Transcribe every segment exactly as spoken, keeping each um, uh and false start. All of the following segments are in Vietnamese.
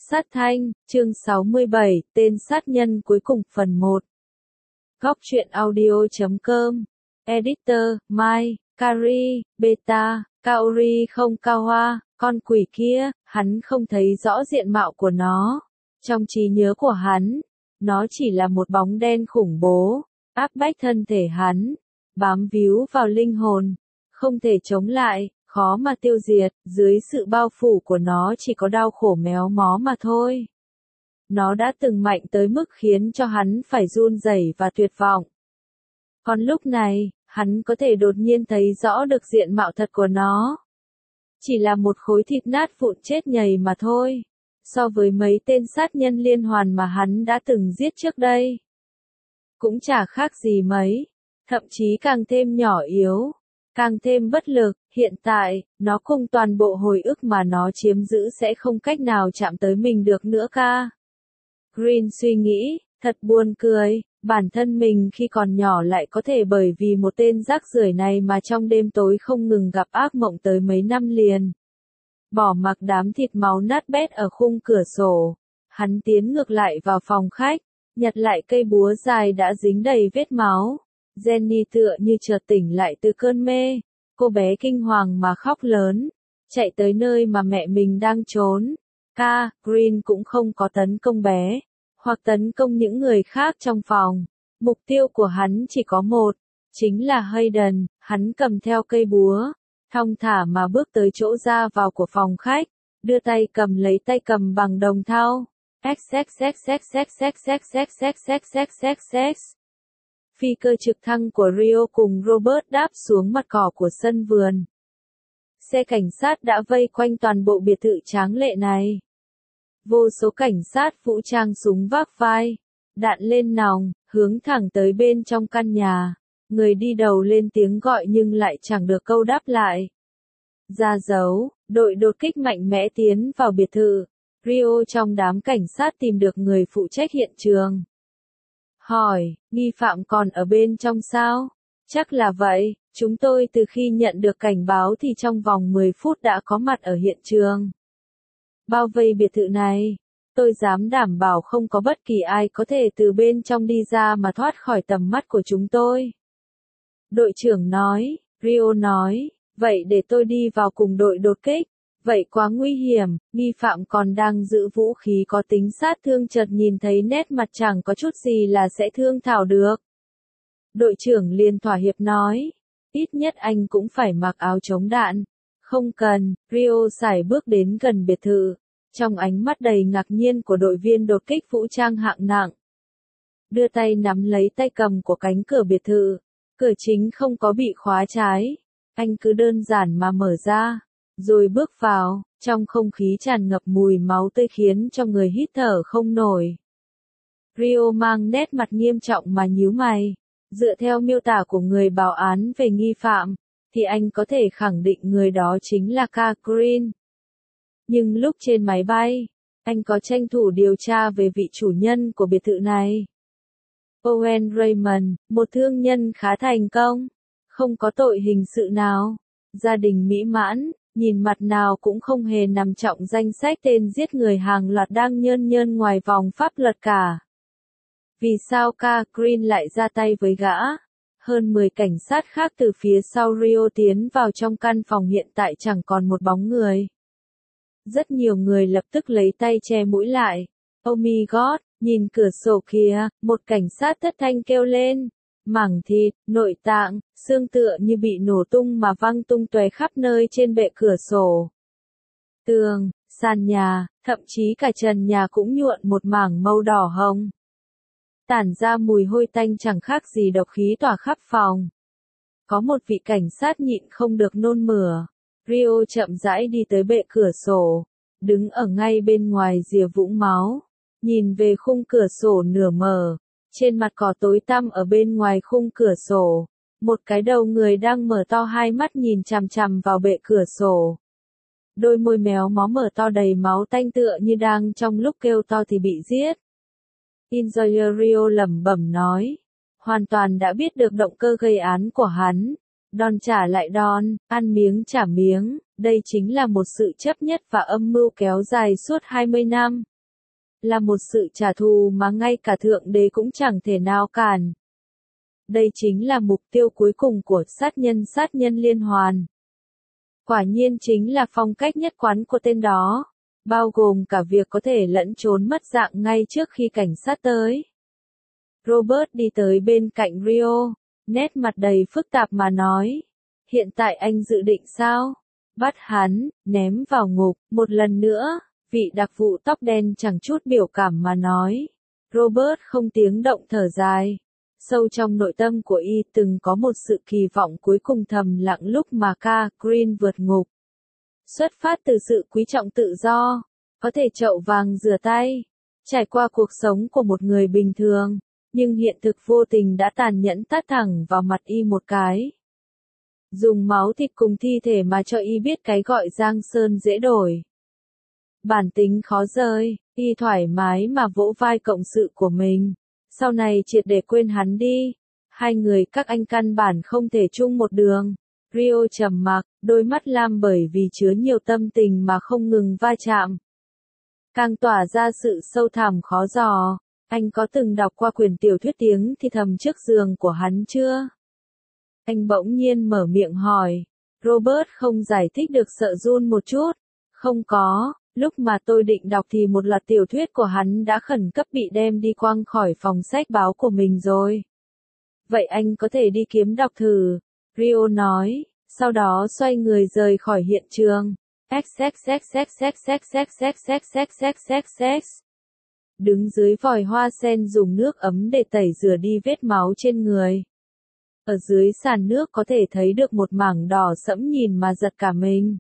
sát thanh, chương sáu mươi bảy, tên sát nhân cuối cùng phần một. Góc truyện audio chấm com, Editor, Mai, Kari, Beta, Kaori không Kawa, con quỷ kia, hắn không thấy rõ diện mạo của nó. Trong trí nhớ của hắn, nó chỉ là một bóng đen khủng bố, áp bách thân thể hắn, bám víu vào linh hồn, không thể chống lại, khó mà tiêu diệt, dưới sự bao phủ của nó chỉ có đau khổ méo mó mà thôi. Nó đã từng mạnh tới mức khiến cho hắn phải run rẩy và tuyệt vọng. Còn lúc này, hắn có thể đột nhiên thấy rõ được diện mạo thật của nó. Chỉ là một khối thịt nát vụn chết nhầy mà thôi. So với mấy tên sát nhân liên hoàn mà hắn đã từng giết trước đây. Cũng chả khác gì mấy. Thậm chí càng thêm nhỏ yếu. Càng thêm bất lực, hiện tại, nó cùng toàn bộ hồi ức mà nó chiếm giữ sẽ không cách nào chạm tới mình được nữa ca. Green suy nghĩ, thật buồn cười, bản thân mình khi còn nhỏ lại có thể bởi vì một tên rác rưởi này mà trong đêm tối không ngừng gặp ác mộng tới mấy năm liền. Bỏ mặc đám thịt máu nát bét ở khung cửa sổ, hắn tiến ngược lại vào phòng khách, nhặt lại cây búa dài đã dính đầy vết máu. Jenny tựa như chợt tỉnh lại từ cơn mê, cô bé kinh hoàng mà khóc lớn, chạy tới nơi mà mẹ mình đang trốn. Ca, Green cũng không có tấn công bé, hoặc tấn công những người khác trong phòng. Mục tiêu của hắn chỉ có một, chính là Hayden. Hắn cầm theo cây búa, thong thả mà bước tới chỗ ra vào của phòng khách, đưa tay cầm lấy tay cầm bằng đồng thau. Phi cơ trực thăng của Rio cùng Robert đáp xuống mặt cỏ của sân vườn. Xe cảnh sát đã vây quanh toàn bộ biệt thự tráng lệ này. Vô số cảnh sát vũ trang súng vác vai, đạn lên nòng, hướng thẳng tới bên trong căn nhà. Người đi đầu lên tiếng gọi nhưng lại chẳng được câu đáp lại. Ra dấu, đội đột kích mạnh mẽ tiến vào biệt thự. Rio trong đám cảnh sát tìm được người phụ trách hiện trường. Hỏi, nghi phạm còn ở bên trong sao? Chắc là vậy, chúng tôi từ khi nhận được cảnh báo thì trong vòng mười phút đã có mặt ở hiện trường. Bao vây biệt thự này, tôi dám đảm bảo không có bất kỳ ai có thể từ bên trong đi ra mà thoát khỏi tầm mắt của chúng tôi. Đội trưởng nói, Rio nói, vậy để tôi đi vào cùng đội đột kích. Vậy quá nguy hiểm, nghi phạm còn đang giữ vũ khí có tính sát thương, chợt nhìn thấy nét mặt chẳng có chút gì là sẽ thương thảo được. Đội trưởng liền thỏa hiệp nói, ít nhất anh cũng phải mặc áo chống đạn. Không cần, Rio sải bước đến gần biệt thự, trong ánh mắt đầy ngạc nhiên của đội viên đột kích vũ trang hạng nặng. Đưa tay nắm lấy tay cầm của cánh cửa biệt thự, cửa chính không có bị khóa trái, anh cứ đơn giản mà mở ra. Rồi bước vào, trong không khí tràn ngập mùi máu tươi khiến cho người hít thở không nổi. Rio mang nét mặt nghiêm trọng mà nhíu mày. Dựa theo miêu tả của người báo án về nghi phạm, thì anh có thể khẳng định người đó chính là Ca Green. Nhưng lúc trên máy bay, anh có tranh thủ điều tra về vị chủ nhân của biệt thự này. Owen Raymond, một thương nhân khá thành công, không có tội hình sự nào, gia đình mỹ mãn. Nhìn mặt nào cũng không hề nằm trong danh sách tên giết người hàng loạt đang nhơn nhơn ngoài vòng pháp luật cả. Vì sao Ca Green lại ra tay với gã? Hơn mười cảnh sát khác từ phía sau Rio tiến vào trong căn phòng, hiện tại chẳng còn một bóng người. Rất nhiều người lập tức lấy tay che mũi lại. Oh my god, nhìn cửa sổ kìa, một cảnh sát thất thanh kêu lên. Mảng thịt, nội tạng, xương tựa như bị nổ tung mà văng tung tóe khắp nơi trên bệ cửa sổ. Tường, sàn nhà, thậm chí cả trần nhà cũng nhuộm một mảng màu đỏ hồng. Tản ra mùi hôi tanh chẳng khác gì độc khí tỏa khắp phòng. Có một vị cảnh sát nhịn không được nôn mửa. Rio chậm rãi đi tới bệ cửa sổ, đứng ở ngay bên ngoài rìa vũng máu, nhìn về khung cửa sổ nửa mở. Trên mặt cỏ tối tăm ở bên ngoài khung cửa sổ, một cái đầu người đang mở to hai mắt nhìn chằm chằm vào bệ cửa sổ. Đôi môi méo mó mở to đầy máu tanh tựa như đang trong lúc kêu to thì bị giết. Enjoyer Rio lẩm bẩm nói, hoàn toàn đã biết được động cơ gây án của hắn. Đòn trả lại đòn, ăn miếng trả miếng, đây chính là một sự chấp nhất và âm mưu kéo dài suốt hai mươi năm. là một sự trả thù mà ngay cả Thượng Đế cũng chẳng thể nào cản. Đây chính là mục tiêu cuối cùng của sát nhân sát nhân liên hoàn. Quả nhiên chính là phong cách nhất quán của tên đó, bao gồm cả việc có thể lẫn trốn mất dạng ngay trước khi cảnh sát tới. Robert đi tới bên cạnh Rio, nét mặt đầy phức tạp mà nói, hiện tại anh dự định sao? Bắt hắn, ném vào ngục, một lần nữa, vị đặc vụ tóc đen chẳng chút biểu cảm mà nói. Robert không tiếng động thở dài. Sâu trong nội tâm của y từng có một sự kỳ vọng cuối cùng thầm lặng lúc mà Ca Green vượt ngục. Xuất phát từ sự quý trọng tự do, có thể chậu vàng rửa tay, trải qua cuộc sống của một người bình thường, nhưng hiện thực vô tình đã tàn nhẫn tát thẳng vào mặt y một cái. Dùng máu thịt cùng thi thể mà cho y biết cái gọi giang sơn dễ đổi. Bản tính khó rơi, y thoải mái mà vỗ vai cộng sự của mình. Sau này triệt để quên hắn đi. Hai người các anh căn bản không thể chung một đường. Rio trầm mặc, đôi mắt lam bởi vì chứa nhiều tâm tình mà không ngừng va chạm. Càng tỏa ra sự sâu thẳm khó dò. Anh có từng đọc qua quyển tiểu thuyết tiếng thì thầm trước giường của hắn chưa? Anh bỗng nhiên mở miệng hỏi. Robert không giải thích được sợ run một chút. Không có. Lúc mà tôi định đọc thì một loạt tiểu thuyết của hắn đã khẩn cấp bị đem đi quăng khỏi phòng sách báo của mình rồi. Vậy anh có thể đi kiếm đọc thử, Rio nói, sau đó xoay người rời khỏi hiện trường. Đứng dưới vòi hoa sen dùng nước ấm để tẩy rửa đi vết máu trên người. Ở dưới sàn nước có thể thấy được một mảng đỏ sẫm nhìn mà giật cả mình.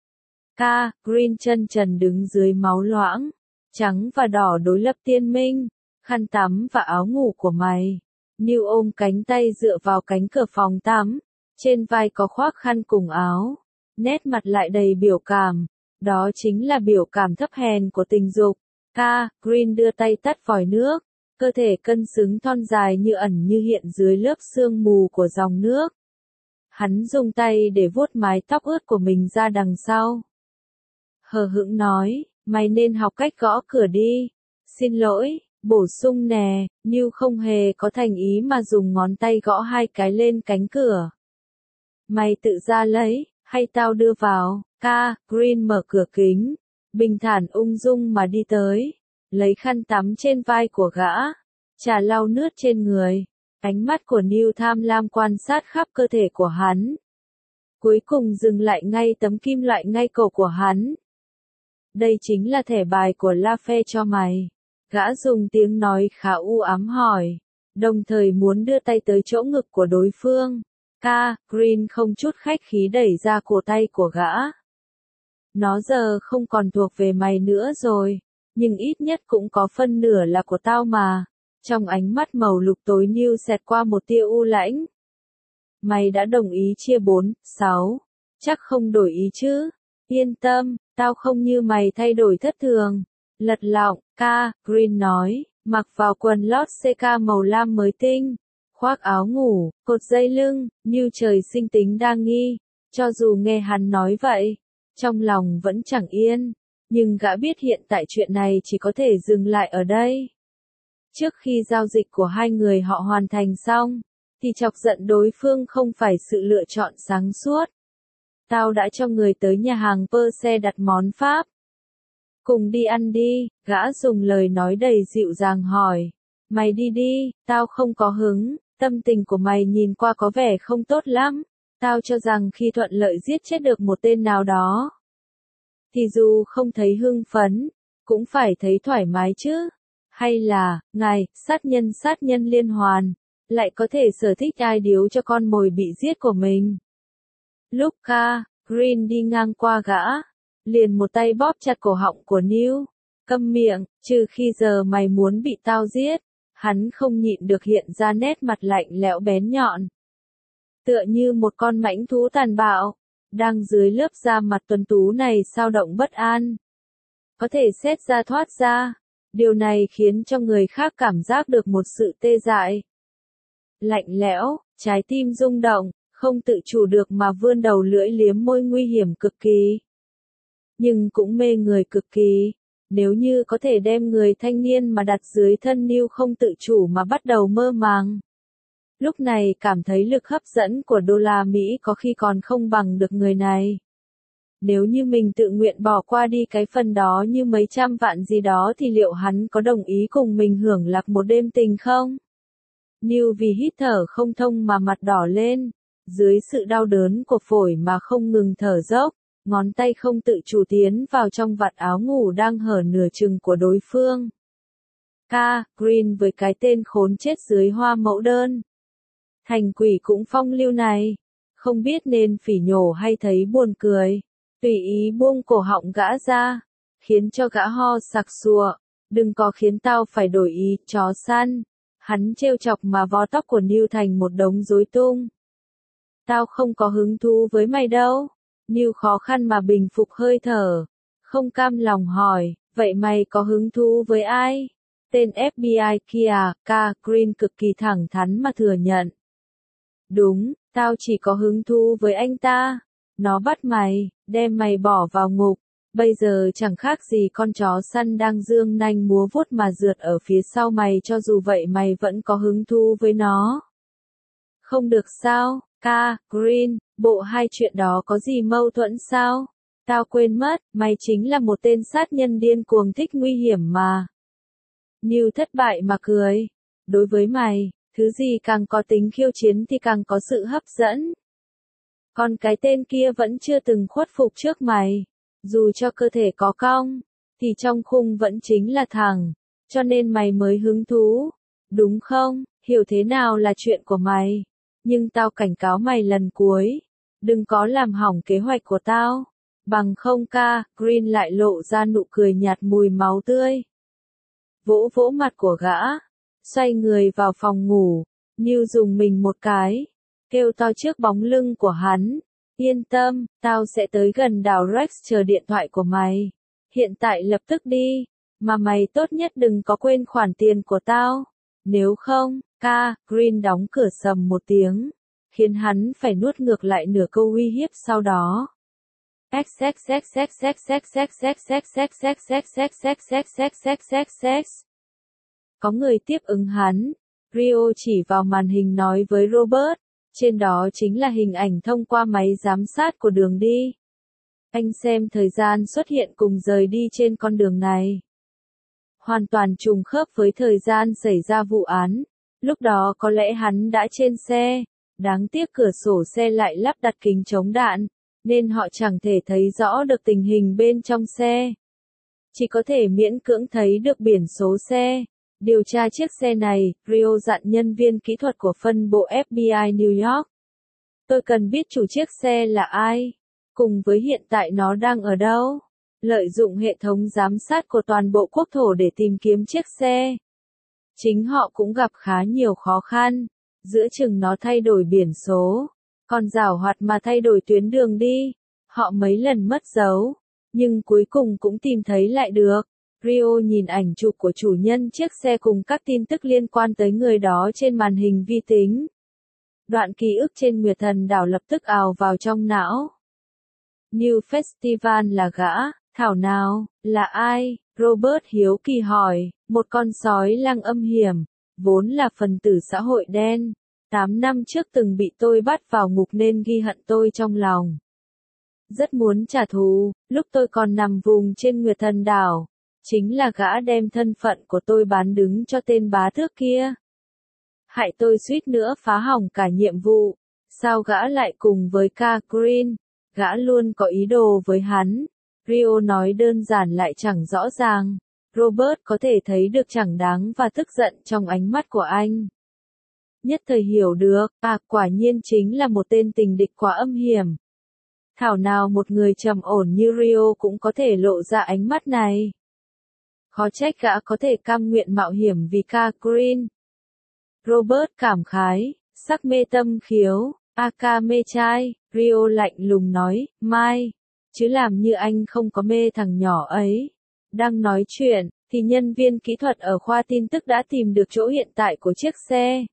Ca Green chân trần đứng dưới máu loãng, trắng và đỏ đối lập tiên minh, khăn tắm và áo ngủ của mày. Neil ôm cánh tay dựa vào cánh cửa phòng tắm, trên vai có khoác khăn cùng áo, nét mặt lại đầy biểu cảm, đó chính là biểu cảm thấp hèn của tình dục. Ca Green đưa tay tắt vòi nước, cơ thể cân xứng thon dài như ẩn như hiện dưới lớp sương mù của dòng nước. Hắn dùng tay để vuốt mái tóc ướt của mình ra đằng sau. Hờ hững nói, mày nên học cách gõ cửa đi. Xin lỗi, bổ sung nè, Neil không hề có thành ý mà dùng ngón tay gõ hai cái lên cánh cửa. Mày tự ra lấy, hay tao đưa vào? Ca Green mở cửa kính, bình thản ung dung mà đi tới, lấy khăn tắm trên vai của gã, chà lau nước trên người. Ánh mắt của Neil tham lam quan sát khắp cơ thể của hắn. Cuối cùng dừng lại ngay tấm kim loại ngay cổ của hắn. Đây chính là thẻ bài của La Fê cho mày. Gã dùng tiếng nói khá u ám hỏi, đồng thời muốn đưa tay tới chỗ ngực của đối phương. Ca Green không chút khách khí đẩy ra cổ tay của gã. Nó giờ không còn thuộc về mày nữa rồi, nhưng ít nhất cũng có phân nửa là của tao mà. Trong ánh mắt màu lục tối Neil xẹt qua một tia u lãnh. Mày đã đồng ý chia bốn, sáu, chắc không đổi ý chứ? Yên tâm, tao không như mày thay đổi thất thường. Lật lọng, Ca Green nói, mặc vào quần lót xê ca màu lam mới tinh, khoác áo ngủ, cột dây lưng, như trời sinh tính đa nghi. Cho dù nghe hắn nói vậy, trong lòng vẫn chẳng yên, nhưng gã biết hiện tại chuyện này chỉ có thể dừng lại ở đây. Trước khi giao dịch của hai người họ hoàn thành xong, thì chọc giận đối phương không phải sự lựa chọn sáng suốt. Tao đã cho người tới nhà hàng Perse đặt món Pháp. Cùng đi ăn đi, gã dùng lời nói đầy dịu dàng hỏi. Mày đi đi, tao không có hứng, tâm tình của mày nhìn qua có vẻ không tốt lắm. Tao cho rằng khi thuận lợi giết chết được một tên nào đó, thì dù không thấy hưng phấn, cũng phải thấy thoải mái chứ. Hay là, ngài, sát nhân sát nhân liên hoàn, lại có thể sở thích ai điếu cho con mồi bị giết của mình. Lúc Ca Green đi ngang qua gã, liền một tay bóp chặt cổ họng của Neil. Câm miệng, trừ khi giờ mày muốn bị tao giết. Hắn không nhịn được hiện ra nét mặt lạnh lẽo bén nhọn. Tựa như một con mãnh thú tàn bạo, đang dưới lớp da mặt tuấn tú này sao động bất an. Có thể xét ra thoát ra. Điều này khiến cho người khác cảm giác được một sự tê dại. Lạnh lẽo, trái tim rung động, không tự chủ được mà vươn đầu lưỡi liếm môi nguy hiểm cực kỳ. Nhưng cũng mê người cực kỳ. Nếu như có thể đem người thanh niên mà đặt dưới thân Neil không tự chủ mà bắt đầu mơ màng. Lúc này cảm thấy lực hấp dẫn của đô la Mỹ có khi còn không bằng được người này. Nếu như mình tự nguyện bỏ qua đi cái phần đó như mấy trăm vạn gì đó thì liệu hắn có đồng ý cùng mình hưởng lạc một đêm tình không? Neil vì hít thở không thông mà mặt đỏ lên, dưới sự đau đớn của phổi mà không ngừng thở dốc, ngón tay không tự chủ tiến vào trong vạt áo ngủ đang hở nửa chừng của đối phương. Ca, Green với cái tên khốn chết dưới hoa mẫu đơn. Thành quỷ cũng phong lưu này, không biết nên phỉ nhổ hay thấy buồn cười. Tùy ý buông cổ họng gã ra, khiến cho gã ho sặc sụa, đừng có khiến tao phải đổi ý, chó săn. Hắn trêu chọc mà vò tóc của Neil thành một đống rối tung. Tao không có hứng thú với mày đâu. Neil khó khăn mà bình phục hơi thở, không cam lòng hỏi, vậy mày có hứng thú với ai? Tên ép bê i kia, Ca, Green cực kỳ thẳng thắn mà thừa nhận. Đúng, tao chỉ có hứng thú với anh ta. Nó bắt mày, đem mày bỏ vào ngục, bây giờ chẳng khác gì con chó săn đang dương nanh múa vuốt mà rượt ở phía sau mày, cho dù vậy mày vẫn có hứng thú với nó. Không được sao, Ca, Green, bộ hai chuyện đó có gì mâu thuẫn sao? Tao quên mất, mày chính là một tên sát nhân điên cuồng thích nguy hiểm mà. Neil thất bại mà cười. Đối với mày, thứ gì càng có tính khiêu chiến thì càng có sự hấp dẫn. Còn cái tên kia vẫn chưa từng khuất phục trước mày. Dù cho cơ thể có cong, thì trong khung vẫn chính là thẳng. Cho nên mày mới hứng thú. Đúng không? Hiểu thế nào là chuyện của mày. Nhưng tao cảnh cáo mày lần cuối. Đừng có làm hỏng kế hoạch của tao. Bằng không. Ca, Green lại lộ ra nụ cười nhạt mùi máu tươi. Vỗ vỗ mặt của gã. Xoay người vào phòng ngủ. Neil dùng mình một cái. Kêu to trước bóng lưng của hắn. Yên tâm, tao sẽ tới gần đảo Rex chờ điện thoại của mày. Hiện tại lập tức đi. Mà mày tốt nhất đừng có quên khoản tiền của tao. Nếu không, Ca, Green đóng cửa sầm một tiếng. Khiến hắn phải nuốt ngược lại nửa câu uy hiếp sau đó. Có người tiếp ứng hắn. Rio chỉ vào màn hình nói với Robert. Trên đó chính là hình ảnh thông qua máy giám sát của đường đi. Anh xem thời gian xuất hiện cùng rời đi trên con đường này. Hoàn toàn trùng khớp với thời gian xảy ra vụ án. Lúc đó có lẽ hắn đã trên xe. Đáng tiếc cửa sổ xe lại lắp đặt kính chống đạn, nên họ chẳng thể thấy rõ được tình hình bên trong xe. Chỉ có thể miễn cưỡng thấy được biển số xe. Điều tra chiếc xe này, Rio dặn nhân viên kỹ thuật của phân bộ ép bê i New York. Tôi cần biết chủ chiếc xe là ai, cùng với hiện tại nó đang ở đâu. Lợi dụng hệ thống giám sát của toàn bộ quốc thổ để tìm kiếm chiếc xe. Chính họ cũng gặp khá nhiều khó khăn. Giữa chừng nó thay đổi biển số, còn giảo hoạt mà thay đổi tuyến đường đi. Họ mấy lần mất dấu, nhưng cuối cùng cũng tìm thấy lại được. Rio nhìn ảnh chụp của chủ nhân chiếc xe cùng các tin tức liên quan tới người đó trên màn hình vi tính. Đoạn ký ức trên Nguyệt Thần đảo lập tức ào vào trong não. New Festival là gã, thảo nào, là ai? Robert hiếu kỳ hỏi, một con sói lang âm hiểm, vốn là phần tử xã hội đen. Tám năm trước từng bị tôi bắt vào ngục nên ghi hận tôi trong lòng. Rất muốn trả thù, lúc tôi còn nằm vùng trên Nguyệt Thần đảo. Chính là gã đem thân phận của tôi bán đứng cho tên bá tước kia. Hại tôi suýt nữa phá hỏng cả nhiệm vụ. Sao gã lại cùng với Ca Green? Gã luôn có ý đồ với hắn. Rio nói đơn giản lại chẳng rõ ràng. Robert có thể thấy được chẳng đáng và tức giận trong ánh mắt của anh. Nhất thời hiểu được, à quả nhiên chính là một tên tình địch quá âm hiểm. Thảo nào một người trầm ổn như Rio cũng có thể lộ ra ánh mắt này. Khó trách gã có thể cam nguyện mạo hiểm vì Ca Green. Robert cảm khái, sắc mê tâm khiếu, a ca mê trai, Rio lạnh lùng nói, mai, chứ làm như anh không có mê thằng nhỏ ấy. Đang nói chuyện, thì nhân viên kỹ thuật ở khoa tin tức đã tìm được chỗ hiện tại của chiếc xe.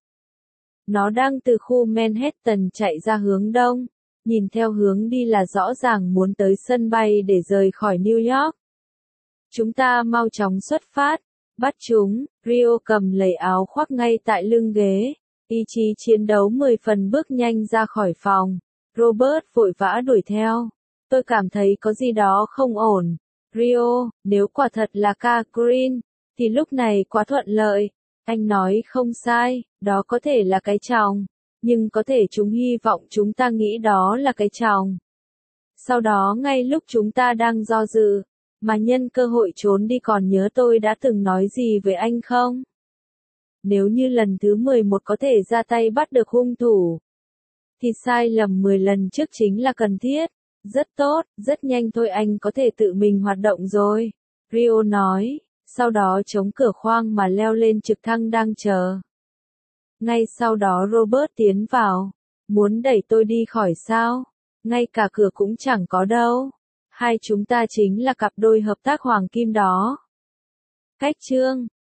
Nó đang từ khu Manhattan chạy ra hướng đông, nhìn theo hướng đi là rõ ràng muốn tới sân bay để rời khỏi New York. Chúng ta mau chóng xuất phát. Bắt chúng, Rio cầm lấy áo khoác ngay tại lưng ghế. Ý chí chiến đấu mười phần bước nhanh ra khỏi phòng. Robert vội vã đuổi theo. Tôi cảm thấy có gì đó không ổn. Rio, nếu quả thật là ca Green, thì lúc này quá thuận lợi. Anh nói không sai, đó có thể là cái chòng. Nhưng có thể chúng hy vọng chúng ta nghĩ đó là cái chòng. Sau đó ngay lúc chúng ta đang do dự, mà nhân cơ hội trốn đi, còn nhớ tôi đã từng nói gì với anh không? Nếu như lần thứ mười một có thể ra tay bắt được hung thủ, thì sai lầm mười lần trước chính là cần thiết. Rất tốt, rất nhanh thôi anh có thể tự mình hoạt động rồi. Rio nói, sau đó chống cửa khoang mà leo lên trực thăng đang chờ. Ngay sau đó Robert tiến vào. Muốn đẩy tôi đi khỏi sao? Ngay cả cửa cũng chẳng có đâu. Hai chúng ta chính là cặp đôi hợp tác hoàng kim đó. Cách chương